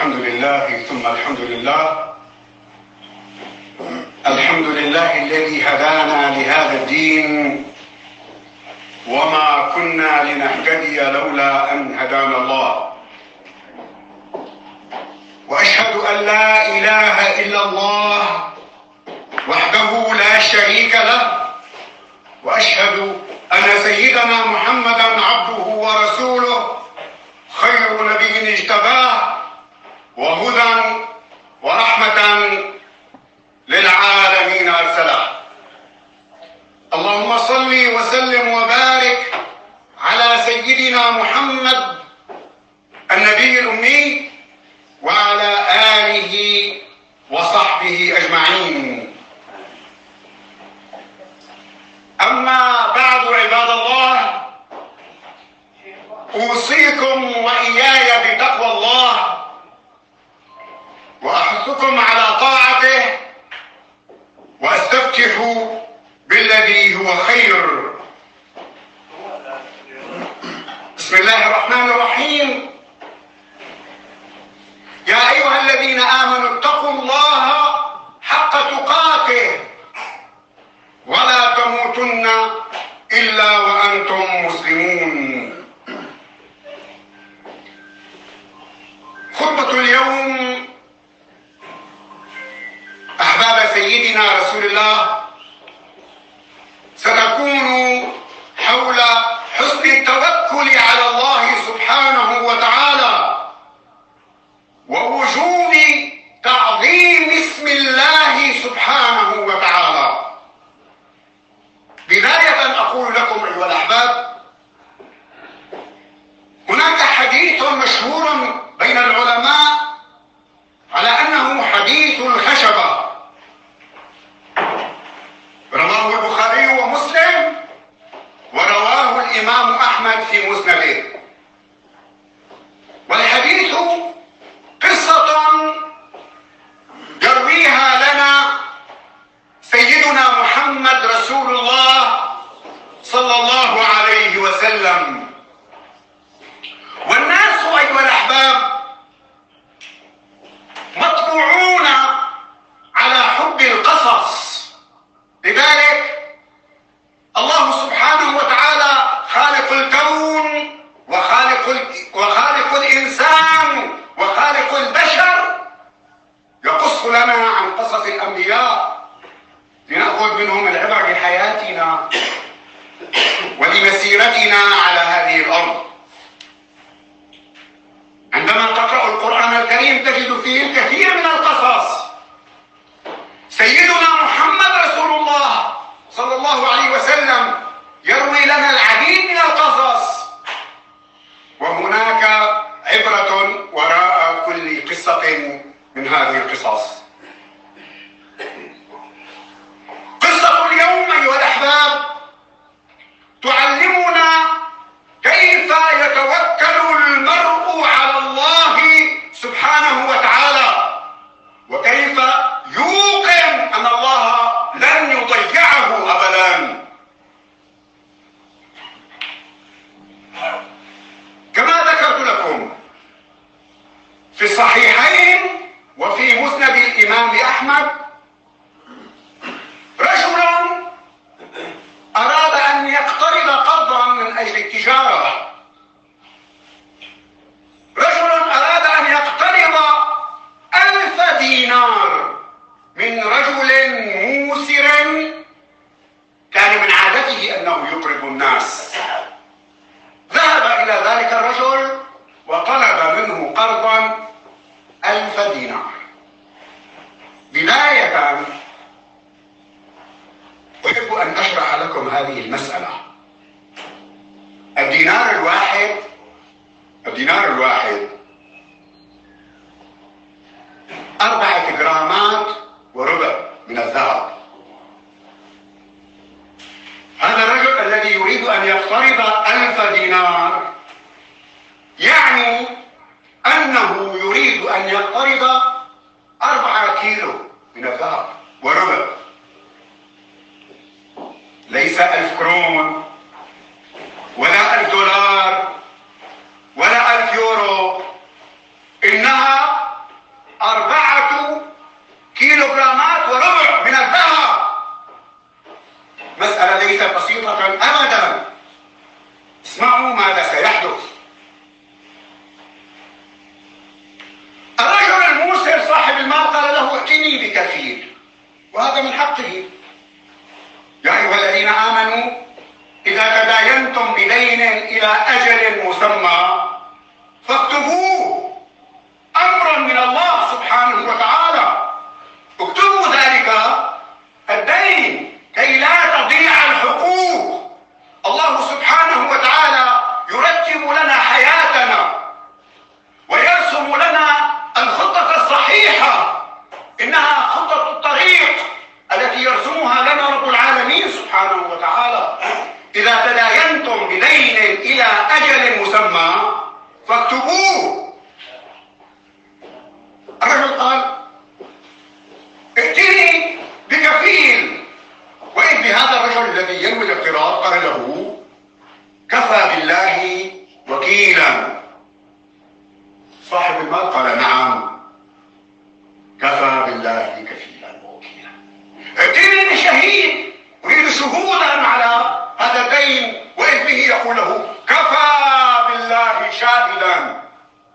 الحمد لله ثم الحمد لله. الحمد لله الذي هدانا لهذا الدين وما كنا لنهتدي لولا أن هدانا الله. وأشهد أن لا إله إلا الله وحده لا شريك له، وأشهد أن سيدنا محمدا عبده ورسوله خير نبي اجتباه وهدى ورحمة للعالمين أرسله. اللهم صل وسلم وبارك على سيدنا محمد النبي الأمي وعلى آله وصحبه أجمعين. أما بعد عباد الله، أوصيكم وإياي بتقوى الله وأحثكم على طاعته وأستفتح بالذي هو خير. بسم الله الرحمن الرحيم. يا أيها الذين آمنوا اتقوا الله حق تقاته ولا تموتن إلا وأنتم مسلمون. خطبة اليوم أحباب سيدنا رسول الله ستكون حول حسن التوكل على الله سبحانه وتعالى ووجوب تعظيم اسم الله سبحانه وتعالى. بداية أقول لكم أيها الأحباب، هناك حديث مشهور بين العلماء على أنه حديث الخشبة، رواه البخاري ومسلم ورواه الإمام أحمد في مسنده. والحديث قصة يرويها لنا سيدنا محمد رسول الله صلى الله عليه وسلم. والناس أيها الأحباب مطبوعون على حب القصص، لذلك الله سبحانه وتعالى خالق الكون وخالق الإنسان وخالق البشر يقص لنا عن قصص الأنبياء لنأخذ منهم العبر لحياتنا ولمسيرتنا على هذه الأرض. عندما تقرأ القرآن الكريم تجد فيه الكثير من القصص. سيدنا محمد رسول الله صلى الله عليه وسلم يروي لنا العديد من القصص، وهناك عبرة وراء كل قصة من هذه القصص. قصة اليوم أيها الأحباب تعلمنا كيف يتوكل المرء على الله سبحانه وتعالى، وكيف يوقن أن الله لن يضيعه أبدا. كما ذكرت لكم في الصحيحين وفي مسند الإمام أحمد، رجل أراد أن يقترض قرضا من أجل التجارة. رجل أراد أن يقترض 1000 دينار من رجل موسر كان من عادته أنه يقرض الناس. ذهب إلى ذلك الرجل وطلب منه قرضا 1000 دينار. بداية أحب أن أشرح لكم هذه المسألة. الدينار الواحد 4 جرامات وربع من الذهب. هذا الرجل الذي يريد أن يقترض 1000 دينار يعني أنه يريد أن يقترض 4 كيلو من الذهب وربع. ليس 1000 كرون ولا 1000 دولار ولا 1000 يورو، إنها بكفيل، وهذا من حقه. يا أيها الذين آمنوا إذا تداينتم بدين إلى أجل مسمى فاكتبوه، أمر من الله سبحانه وتعالى. اكتبوا ذلك الدين كي لا تضيع الحقوق. الله سبحانه وتعالى يرتب لنا حياتنا ويرسم لنا الخطة الصحيحة، إنها خطة الطريق التي يرسمها لنا رب العالمين سبحانه وتعالى. إذا تداينتم بدين إلى أجل مسمى فاكتبوه. الرجل قال ائتني بكفيل، وإذ بهذا الرجل الذي ينوي الاقتراض قال له كفى بالله وكيلا. صاحب المال قال نعم، كفى بالله كفيلا ووكيلا. ائتني بشهيد، أريد شهودا على هذا الدين، وإذ به يقول له كفى بالله شاهدا.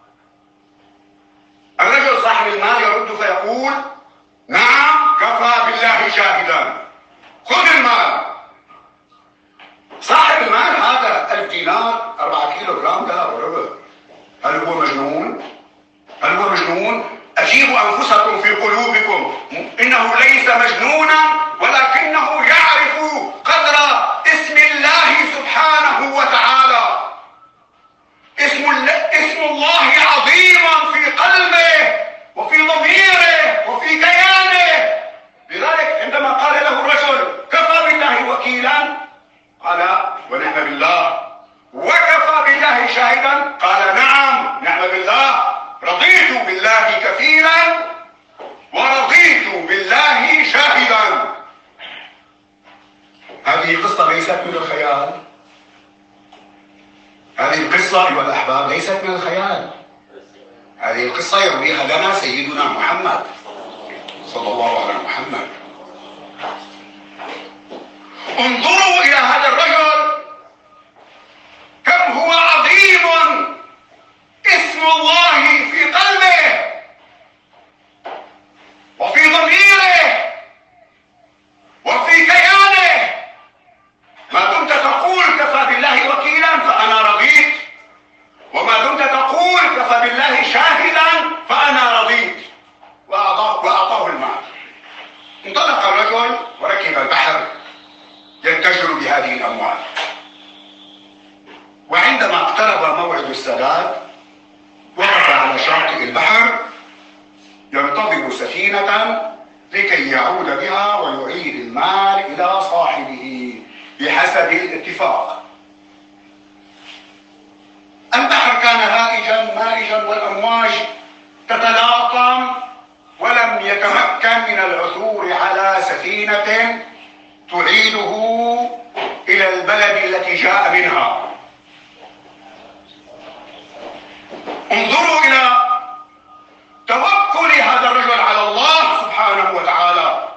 الرجل صاحب المال يرد فيقول نعم كفى بالله شاهدا، خذ المال. صاحب المال هذا 1000 دينار 4 كيلو جرام ذهب وربع، هل هو مجنون؟ هل هو مجنون؟ أجيبوا أنفسكم في قلوبكم، إنه ليس مجنونا ولكنه يعرف قدر اسم الله سبحانه وتعالى. اسم الله عظيما في قلبه وفي ضميره وفي كيانه. لذلك عندما قال له الرجل كفى بالله وكيلا قال ونعم بالله، وكفى بالله شاهدا قال نعم نعم بالله، رضيت بالله كفيلا ورضيت بالله شاهدا. هذه قصة ليست من الخيال، هذه القصة أيها الأحباب ليست من الخيال، هذه القصة يرويها لنا سيدنا محمد صلى الله عليه محمد. انظروا إلى هذا الرجل كم هو عظيم اسم الله في قلبه وفي ضميره وفي كيانه. ما دمت تقول كفى بالله وكيلا فأنا رضيت، وما دمت تقول كفى بالله شاهدا فأنا رضيت، وأعطاه المال. انطلق الرجل وركب البحر يتجر بهذه الأموال، وعندما اقترب موعد السداد وقف على شاطئ البحر ينتظر سفينة لكي يعود بها ويعيد المال إلى صاحبه بحسب الاتفاق. البحر كان هائجا مائجا والأمواج تتلاطم، ولم يتمكن من العثور على سفينة تعيده إلى البلد التي جاء منها. انظروا إلى توكل هذا الرجل على الله سبحانه وتعالى.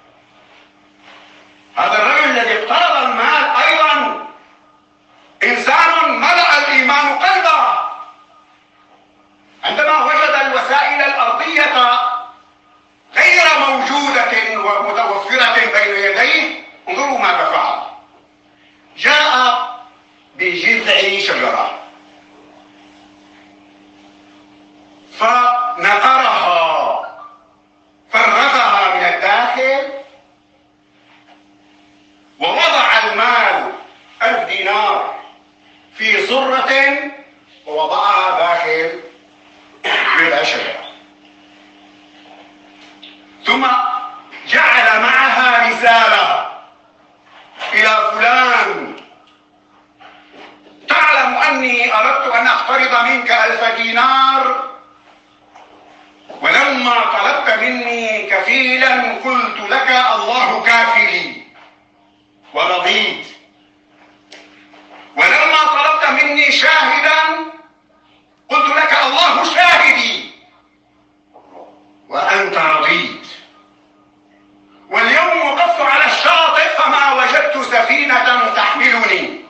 هذا الرجل الذي اقترض المال أيضا إنسان ملأ الإيمان قلبه. عندما وجد الوسائل الأرضية غير موجودة ومتوفرة بين يديه، انظروا ماذا فعل. جاء بجذع شجرة فنقرها فرغها من الداخل ووضع المال 1000 دينار في صرة ووضعها داخل جذع شجرة، ثم جعل معها رسالة إلى فلان: تعلم أني أردت أن أقترض منك 1000 دينار، ولما طلبت مني كفيلا قلت لك الله كافلي ورضيت، ولما طلبت مني شاهدا قلت لك الله شاهدي وأنت رضيت، واليوم وقفت على الشاطئ فما وجدت سفينة تحملني،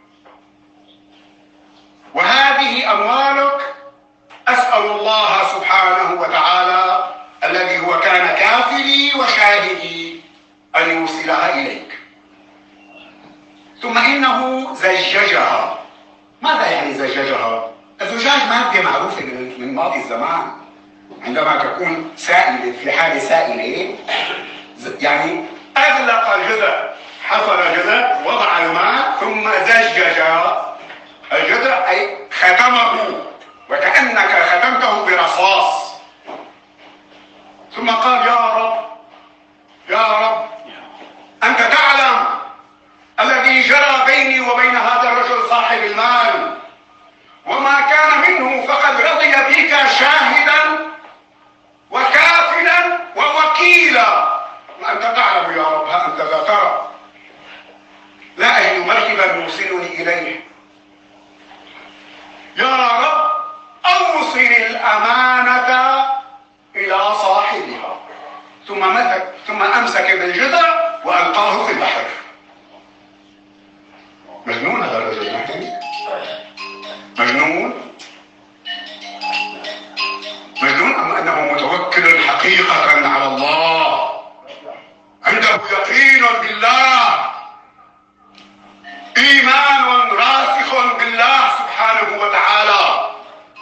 وهذه أموالك. أسأل الله سبحانه وتعالى الذي هو كان كافٍ كافلي وشاهدي أن يوصلها إليك. ثم إنه زججها. ماذا يعني زججها؟ الزجاج مادة معروفة من ماضي الزمان، عندما تكون سائلة في حالة سائلة يعني أغلق الجذع، حفر جذع، وضع الماء ثم زجج الجذع أي ختمه، وكأنك ختمته برصاص. ثم قال يا رب يا رب أنت تعلم الذي جرى بيني وبين هذا الرجل صاحب المال، وما كان منه فقد رضي بك شاهدا وكافلا ووكيلا، وأنت تعلم يا رب، ها أنت لا ترى، لا أجد مركبا يوصلني إليه. يا رب أوصل الأمانة إلى صاحبها. ثم أمسك بالجذع وألقاه في البحر. مجنون هذا الرجل، مجنون أم أنه متوكل حقيقة على الله، عنده يقين بالله، إيمان راسخ بالله سبحانه وتعالى،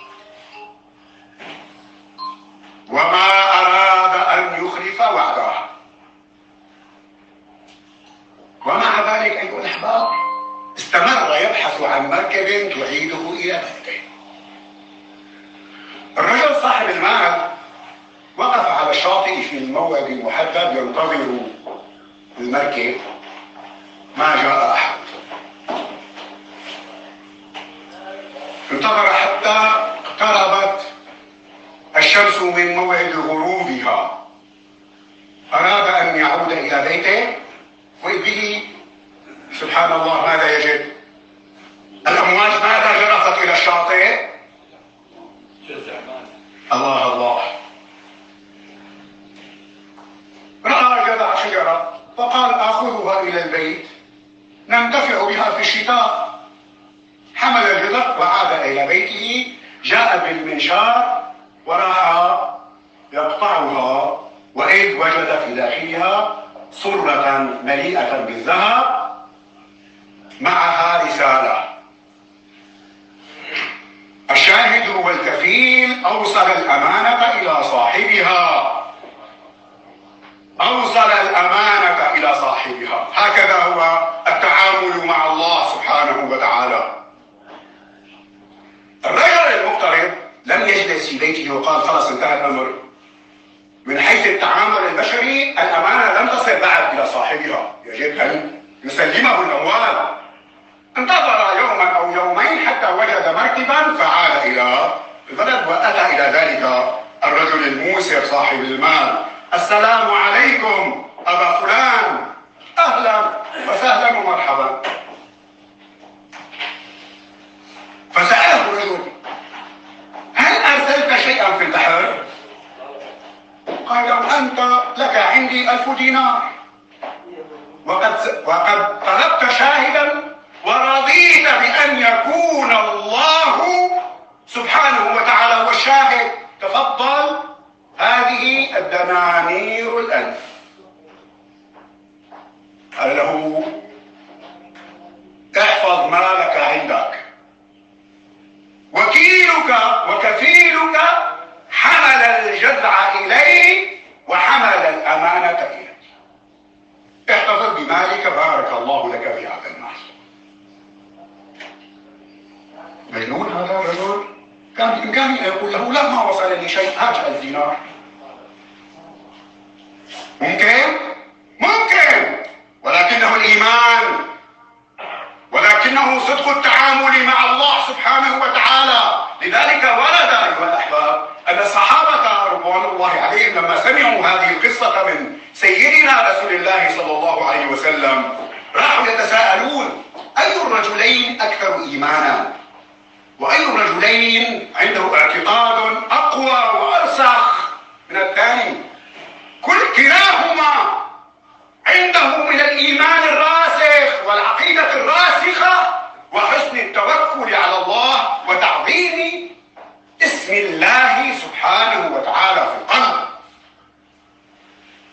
وما أراد أن يخلف وعده. ومع ذلك أيها الأحباب استمر يبحث عن مركب تعيده إلى بلده. الرجل صاحب المال وقف على الشاطئ في الموعد المحدد ينتظر المركب، ما جاء أحد. انتظر حتى اقتربت الشمس من موعد غروبها، أراد أن يعود إلى بيته، وإذ به سبحان الله ماذا يجد؟ الأمواج ماذا جرفت إلى الشاطئ؟ الله الله، رأى جذع شجرة فقال آخذها إلى البيت ننتفع بها في الشتاء. حمل الجذع وعاد إلى بيته، جاء بالمنشار وراح يقطعها، وإذ وجد في داخلها صرة مليئة بالذهب معها رسالة. الشاهد والكفيل أوصل الأمانة إلى صاحبها، أوصل الأمانة إلى صاحبها. هكذا هو التعامل مع الله سبحانه وتعالى. الرجل المقترض لم يجلس في بيته وقال خلاص انتهى الأمر. من حيث التعامل البشري الأمانة لم تصل بعد إلى صاحبها، يجب أن يسلمه الأموال. انتظر يوما أو يومين حتى وجد مركبا فعاد إلى البلد، وأتى إلى ذلك الرجل الموسر صاحب المال. السلام عليكم أبا فلان، أهلا وسهلا ومرحبا. فسأله الرجل هل أرسلت شيئا في البحر؟ قال أنت لك عندي 1000 دينار، وقد طلبت شاهدا ورضيت بأن يكون الله سبحانه وتعالى هو الشاهد، تفضل هذه الدنانير 1000. قال له احفظ مالك عندك، وكيلك وكفيلك حمل الجذع إليه وحمل الأمانة إليه، احتفظ بمالك بارك الله لك في هذا المال. مجنون هذا الرجل، كان بإمكانه أن يقول له لا ما وصلني شيء، هات 1000 دينار. ممكن، ولكنه الإيمان، ولكنه صدق التعامل مع الله سبحانه وتعالى. لذلك ورد أيها الأحباب أن الصحابة رضوان الله عليهم لما سمعوا هذه القصة من سيدنا رسول الله صلى الله عليه وسلم راحوا يتساءلون أي الرجلين أكثر إيمانا، وأي الرجلين عنده اعتقاد أقوى وأرسخ من الثاني. كلاهما عنده من الإيمان الراسخ والعقيدة الراسخة وحسن التوكل على الله وتعظيم اسم الله سبحانه وتعالى في القلب.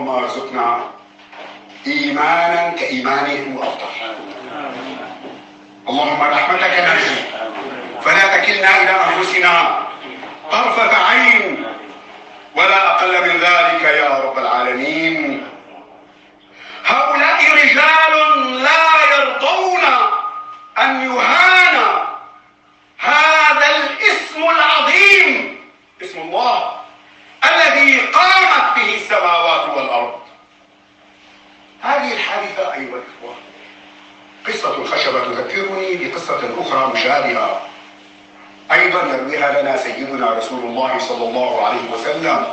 اللهم ارزقنا إيمانا كإيمانهم وأفضل. اللهم رحمتك نرجو فلا تكلنا إلى أنفسنا طرفة عين ولا أقل من ذلك يا رب العالمين. هؤلاء رجال لا يرضون أن يهان هذا الاسم العظيم، اسم الله الذي قامت به السماوات والأرض. هذه الحادثة أيها الإخوة، قصة الخشبة تذكرني بقصة أخرى مشابهة أيضا يرويها لنا سيدنا رسول الله صلى الله عليه وسلم،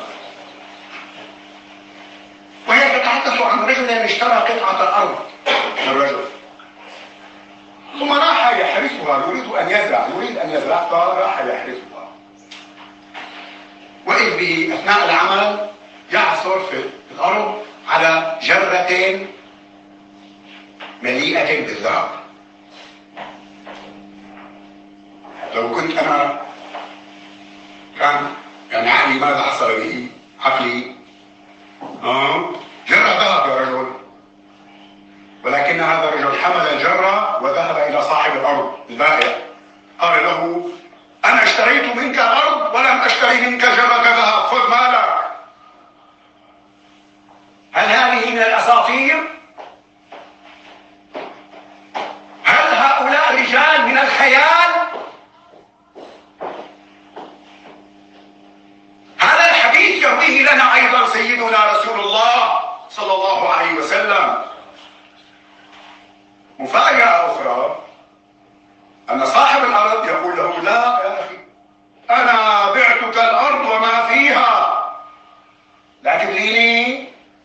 وهي تتحدث عن رجل اشترى قطعة أرض من رجل، ثم راح يحرثها، يريد أن يزرع فراح يحرثها، وإذ به أثناء العمل يعثر في الأرض على جرة مليئة بالذهب. لو كنت أنا كان يعني عقلي ماذا حصل به؟ عقلي جرة ذهب يا رجل، ولكن هذا الرجل حمل الجرة وذهب إلى صاحب الأرض البائع، قال له أنا اشتريت منك الأرض ولم أشتري منك جرة ذهب، خذ مالك. هل هذه من الأساطير؟ هل هؤلاء رجال من الخيال؟ هذا الحديث يرويه لنا أيضا سيدنا رسول الله صلى الله عليه وسلم. مفاجأة أخرى أن صاحب الأرض يقول له لا يا أخي، أنا بعتك الأرض وما فيها، لا تبليني،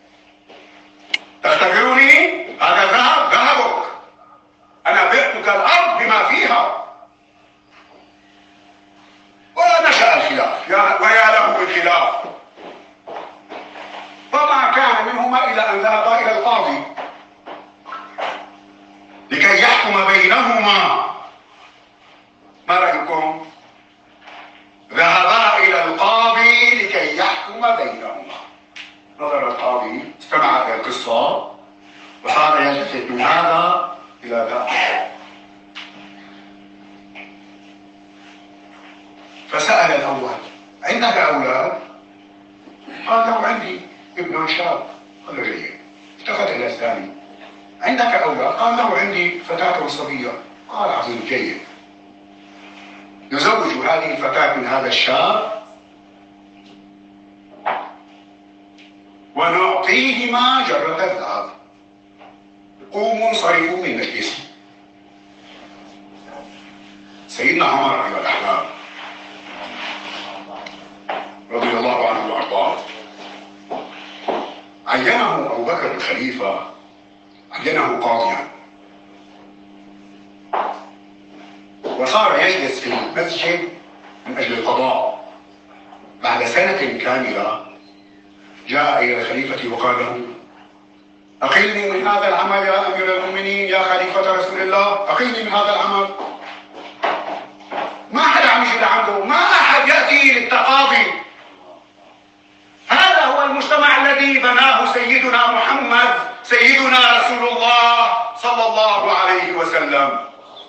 تختبرني، هذا ذهبك، أنا بعتك الأرض بما فيها. ونشأ الخلاف ويا له الخلاف، فما كان منهما إلى أن ذهبا إلى القاضي لكي يحكم بينهما. ما رأيكم؟ ذهبا إلى القاضي لكي يحكم بينهما. نظر القاضي، استمع إلى القصة وصار يلتفت من هذا إلى ذاك، فسأل الأول عندك أولاد؟ قال له عندي ابن شاب. قال له جيد. التفت إلى الثاني عندك أولاد؟ قال له عندي فتاة صبية. قال عظيم جيد، نزوج هذه الفتاة من هذا الشاب ونعطيهما جرة الذهب، قوموا انصرفوا من مجلسي. سيدنا عمر أيها الأحباب رضي الله عنه وأرضاه عينه أبو بكر الخليفة، عينه قاضيا، وصار يجلس في المسجد من أجل القضاء. بعد سنة كاملة جاء إلى الخليفة وقال له أقلني من هذا العمل يا أمير المؤمنين يا خليفة رسول الله، أقلني من هذا العمل. ما أحد عم يجي لعنده، ما أحد يأتي للتقاضي. هذا هو المجتمع الذي بناه سيدنا محمد سيدنا رسول الله صلى الله عليه وسلم.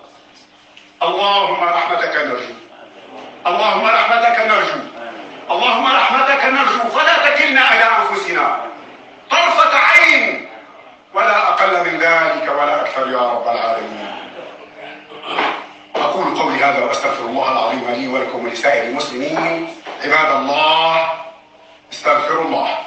اللهم رحمتك نرجو، اللهم رحمتك نرجو، اللهم رحمتك نرجو، فلا تكلنا إلى أنفسنا طرفة عين ولا أقل من ذلك ولا أكثر يا رب العالمين. أقول قولي هذا وأستغفر الله العظيم لي ولكم ولسائر المسلمين. عباد الله استغفروا الله.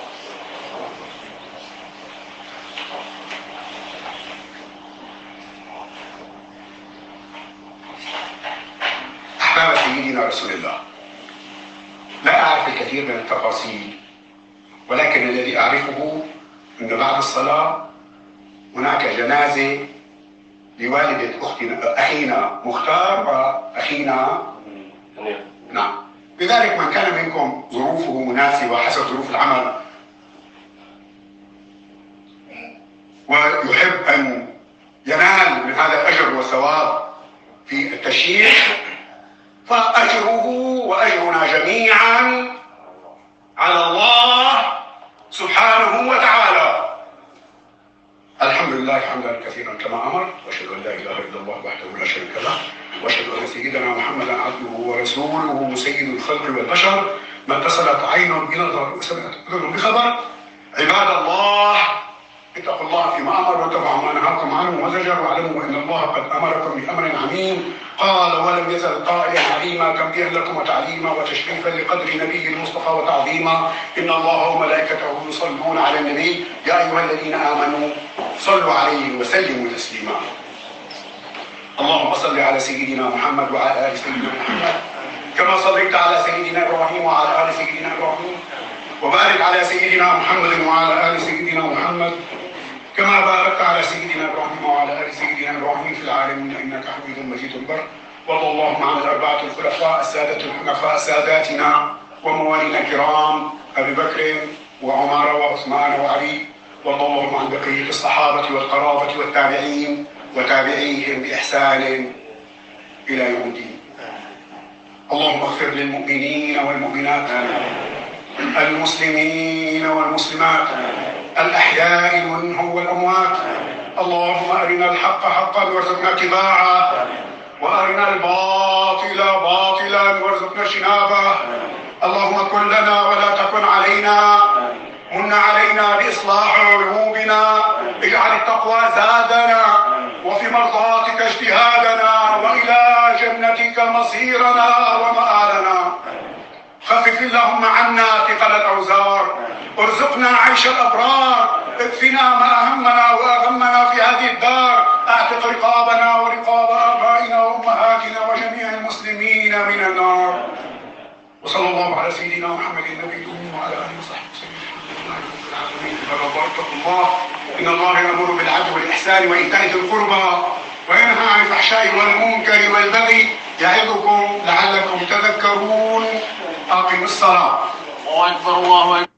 أحباب سيدنا رسول الله، لا أعرف الكثير من التفاصيل، ولكن الذي أعرفه أن بعد الصلاة هناك جنازة لوالدة أخينا مختار وأخينا نعم. لذلك من كان منكم ظروفه مناسبة حسب ظروف العمل ويحب أن ينال من هذا الأجر والثواب في التشييع، فأجره وأجرنا جميعا على الله سبحانه وتعالى. الحمد لله حمدا كثيرا كما أمر، وأشهد أن لا إله إلا الله وحده لا شريك له، وأشهد أن سيدنا محمدا عبده ورسوله سيد الخلق والبشر، ما اتصلت عين بنظر وسمعت أذن بخبر. عباد الله، اتقوا الله فيما أمر واتبعوا ما نهاكم عنه وزجر، واعلموا أن الله قد أمركم بأمر عميم. قال: ولم يزل قائلا عليما تنبيها لكم وتعليما وتشريفا لقدر نبي المصطفى وتعظيما. إن الله وملائكته يصلون على النبي يا أيها الذين آمنوا صلوا عليه وسلموا تسليما. اللهم صل على سيدنا محمد وعلى آل سيدنا محمد كما صليت على سيدنا إبراهيم وعلى آل سيدنا إبراهيم، وبارك على سيدنا محمد وعلى آل سيدنا محمد كما باركت على سيدنا إبراهيم وعلى آل سيدنا إبراهيم في العالمين إنك حميد مجيد البر. وارض اللهم عن الأربعة الخلفاء السادة الحنفاء ساداتنا وموالينا الكرام أبي بكر وعمر وعثمان وعلي. وارض اللهم عن بقية الصحابة والقرابة والتابعين وتابعيهم بإحسان إلى يوم الدين. اللهم اغفر للمؤمنين والمؤمنات، المسلمين والمسلمات، الأحياء منهم والأموات. اللهم أرنا الحق حقا وارزقنا اتباعه، وأرنا الباطل باطلا وارزقنا اجتنابه. اللهم كن لنا ولا تكن علينا، من علينا بإصلاح عيوبنا، اجعل التقوى زادنا، وفي مرضاتك اجتهادنا، وإلى جنتك مصيرنا ومآلنا. خفف اللهم عنا ثقل الأوزار، ارزقنا عيش الأبرار، اكفنا ما أهمنا وأغمنا في هذه الدار، اعتق رقابنا ورقاب آبائنا وأمهاتنا وجميع المسلمين من النار. وصلى الله على سيدنا محمد النبي الأمي وعلى آله وصحبه وسلم. واتقوا الله، إن الله يأمر بالعدل والإحسان وإيتاء ذي القربى وينهى عن الفحشاء والمنكر والبغي يعظكم لعلكم تذكرون. أقيموا الصلاة. الله أكبر الله أكبر.